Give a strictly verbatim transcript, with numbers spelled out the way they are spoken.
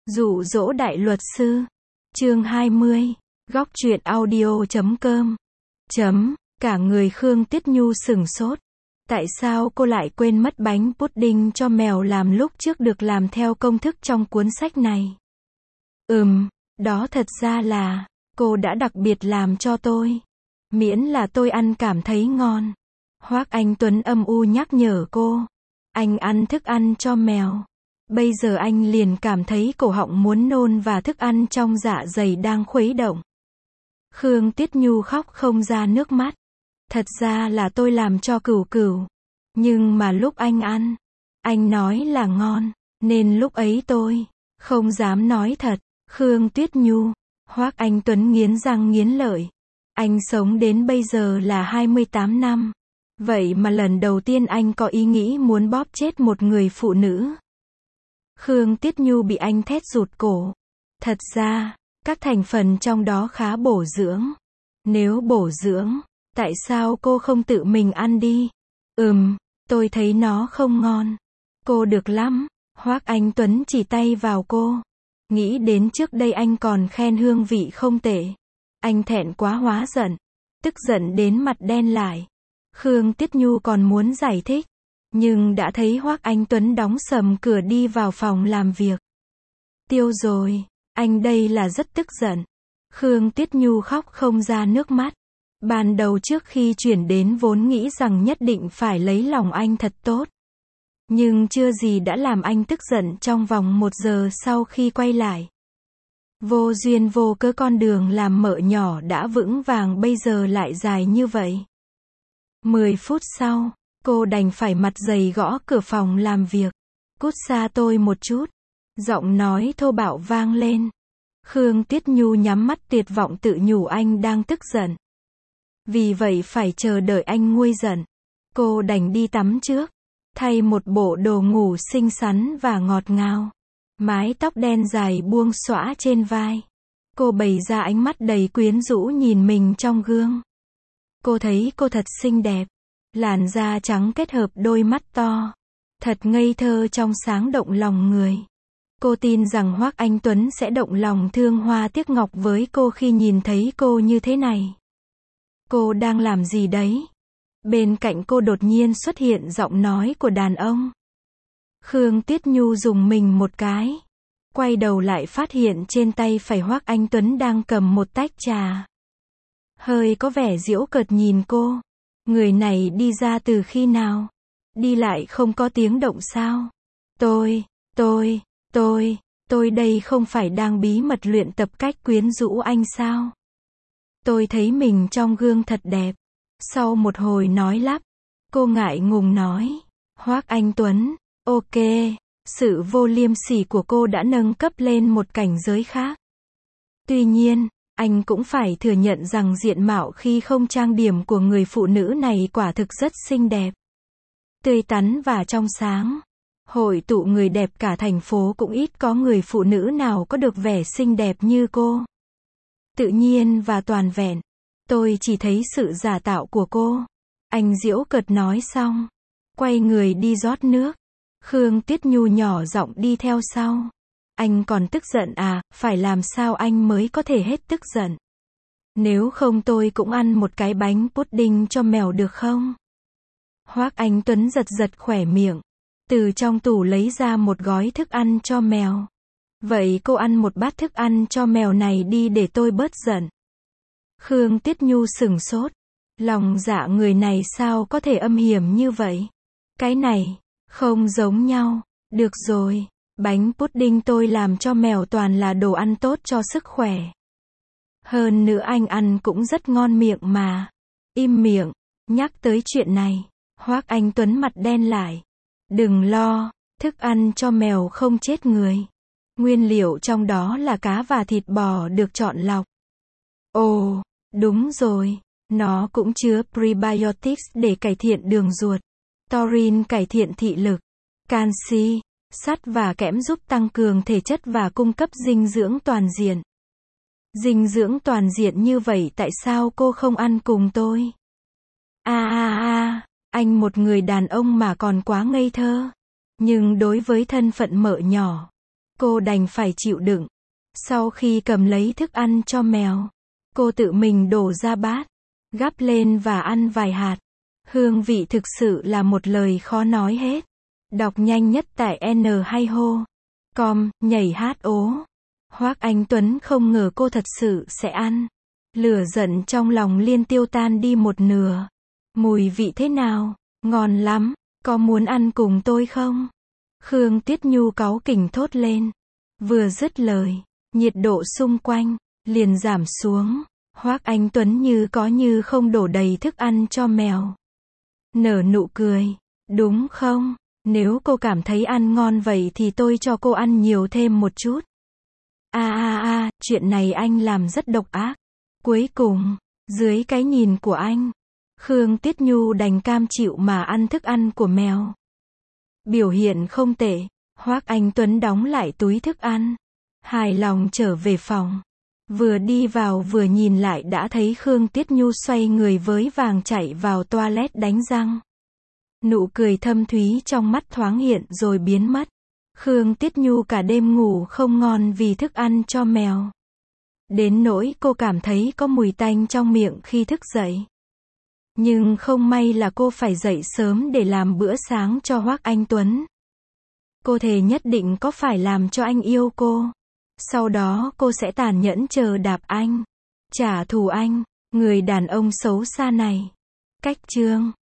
Dụ dỗ đại luật sư. Chương hai mươi. Góc truyện audio chấm com. Chấm. Cả người Khương Tuyết Nhu sửng sốt. Tại sao cô lại quên mất bánh pudding cho mèo làm lúc trước được làm theo công thức trong cuốn sách này? Ừm, đó thật ra là, cô đã đặc biệt làm cho tôi. Miễn là tôi ăn cảm thấy ngon. Hoác Anh Tuấn âm u nhắc nhở cô. Anh ăn thức ăn cho mèo. Bây giờ anh liền cảm thấy cổ họng muốn nôn và thức ăn trong dạ dày đang khuấy động. Khương Tuyết Nhu khóc không ra nước mắt. Thật ra là tôi làm cho Cửu Cửu. Nhưng mà lúc anh ăn, anh nói là ngon, nên lúc ấy tôi không dám nói thật. Khương Tuyết Nhu. Hoác Anh Tuấn nghiến răng nghiến lợi. Anh sống đến bây giờ là hai mươi tám năm. Vậy mà lần đầu tiên anh có ý nghĩ muốn bóp chết một người phụ nữ. Khương Tuyết Nhu bị anh thét rụt cổ. Thật ra, các thành phần trong đó khá bổ dưỡng. Nếu bổ dưỡng, tại sao cô không tự mình ăn đi? Ừm, tôi thấy nó không ngon. Cô được lắm. Hoác Anh Tuấn chỉ tay vào cô. Nghĩ đến trước đây anh còn khen hương vị không tệ. Anh thẹn quá hóa giận. Tức giận đến mặt đen lại. Khương Tuyết Nhu còn muốn giải thích. Nhưng đã thấy Hoác Anh Tuấn đóng sầm cửa đi vào phòng làm việc. Tiêu rồi, anh đây là rất tức giận. Khương Tuyết Nhu khóc không ra nước mắt. Ban đầu trước khi chuyển đến vốn nghĩ rằng nhất định phải lấy lòng anh thật tốt. Nhưng chưa gì đã làm anh tức giận trong vòng một giờ sau khi quay lại. Vô duyên vô cớ con đường làm mợ nhỏ đã vững vàng bây giờ lại dài như vậy. Mười phút sau, cô đành phải mặt dày gõ cửa phòng làm việc. Cút xa tôi một chút. Giọng nói thô bạo vang lên. Khương Tuyết Nhu nhắm mắt tuyệt vọng tự nhủ anh đang tức giận. Vì vậy phải chờ đợi anh nguôi giận. Cô đành đi tắm trước. Thay một bộ đồ ngủ xinh xắn và ngọt ngào. Mái tóc đen dài buông xõa trên vai. Cô bày ra ánh mắt đầy quyến rũ nhìn mình trong gương. Cô thấy cô thật xinh đẹp. Làn da trắng kết hợp đôi mắt to. Thật ngây thơ trong sáng động lòng người. Cô tin rằng Hoác Anh Tuấn sẽ động lòng thương hoa tiếc ngọc với cô khi nhìn thấy cô như thế này. Cô đang làm gì đấy? Bên cạnh cô đột nhiên xuất hiện giọng nói của đàn ông. Khương Tuyết Nhu dùng mình một cái. Quay đầu lại phát hiện trên tay phải Hoác Anh Tuấn đang cầm một tách trà. Hơi có vẻ giễu cợt nhìn cô. Người này đi ra từ khi nào? Đi lại không có tiếng động sao? Tôi, tôi, tôi, tôi đây không phải đang bí mật luyện tập cách quyến rũ anh sao? Tôi thấy mình trong gương thật đẹp. Sau một hồi nói lắp, cô ngại ngùng nói. Hoác Anh Tuấn, ok, sự vô liêm sỉ của cô đã nâng cấp lên một cảnh giới khác. Tuy nhiên, anh cũng phải thừa nhận rằng diện mạo khi không trang điểm của người phụ nữ này quả thực rất xinh đẹp. Tươi tắn và trong sáng. Hội tụ người đẹp cả thành phố cũng ít có người phụ nữ nào có được vẻ xinh đẹp như cô. Tự nhiên và toàn vẹn. Tôi chỉ thấy sự giả tạo của cô. Anh giễu cợt nói xong. Quay người đi rót nước. Khương Tuyết Nhu nhỏ giọng đi theo sau. Anh còn tức giận à, phải làm sao anh mới có thể hết tức giận? Nếu không tôi cũng ăn một cái bánh pudding cho mèo được không? Hoác Anh Tuấn giật giật khỏe miệng. Từ trong tủ lấy ra một gói thức ăn cho mèo. Vậy cô ăn một bát thức ăn cho mèo này đi để tôi bớt giận. Khương Tuyết Nhu sửng sốt. Lòng dạ người này sao có thể âm hiểm như vậy? Cái này, không giống nhau. Được rồi, bánh pudding tôi làm cho mèo toàn là đồ ăn tốt cho sức khỏe. Hơn nữa anh ăn cũng rất ngon miệng mà. Im miệng, nhắc tới chuyện này. Hoác Anh Tuấn mặt đen lại. Đừng lo, thức ăn cho mèo không chết người. Nguyên liệu trong đó là cá và thịt bò được chọn lọc. Ồ, đúng rồi, nó cũng chứa prebiotics để cải thiện đường ruột. Taurine cải thiện thị lực. Canxi, sắt và kẽm giúp tăng cường thể chất và cung cấp dinh dưỡng toàn diện. Dinh dưỡng toàn diện như vậy tại sao cô không ăn cùng tôi? À à à, anh một người đàn ông mà còn quá ngây thơ. Nhưng đối với thân phận mợ nhỏ, Cô đành phải chịu đựng. Sau khi cầm lấy thức ăn cho mèo, cô tự mình đổ ra bát, gắp lên và ăn vài hạt. Hương vị thực sự là một lời khó nói hết. Đọc nhanh nhất tại N hay hô. Com, nhảy hát ố. Hoác Anh Tuấn không ngờ cô thật sự sẽ ăn. Lửa giận trong lòng Liên tiêu tan đi một nửa. Mùi vị thế nào? Ngon lắm. Có muốn ăn cùng tôi không? Khương Tiết Nhu cáu kỉnh thốt lên. Vừa dứt lời, nhiệt độ xung quanh liền giảm xuống. Hoác Anh Tuấn như có như không đổ đầy thức ăn cho mèo. Nở nụ cười. Đúng không? Nếu cô cảm thấy ăn ngon vậy thì tôi cho cô ăn nhiều thêm một chút. A a a, chuyện này anh làm rất độc ác. Cuối cùng, dưới cái nhìn của anh, Khương Tiết Nhu đành cam chịu mà ăn thức ăn của mèo. Biểu hiện không tệ, Hoác Anh Tuấn đóng lại túi thức ăn, hài lòng trở về phòng. Vừa đi vào vừa nhìn lại đã thấy Khương Tiết Nhu xoay người với vàng chạy vào toilet đánh răng. Nụ cười thâm thúy trong mắt thoáng hiện rồi biến mất. Khương Tiết Nhu cả đêm ngủ không ngon vì thức ăn cho mèo. Đến nỗi cô cảm thấy có mùi tanh trong miệng khi thức dậy. Nhưng không may là cô phải dậy sớm để làm bữa sáng cho Hoác Anh Tuấn. Cô thề nhất định có phải làm cho anh yêu cô. Sau đó cô sẽ tàn nhẫn chờ đạp anh, trả thù anh, người đàn ông xấu xa này. Cách chương